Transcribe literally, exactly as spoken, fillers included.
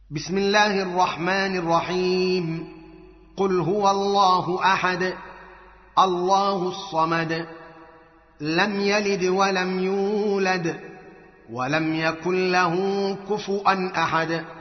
بسم الله الرحمن الرحيم. قل هو الله أحد الله الصمد لم يلد ولم يولد ولم يكن له كفوا أحد.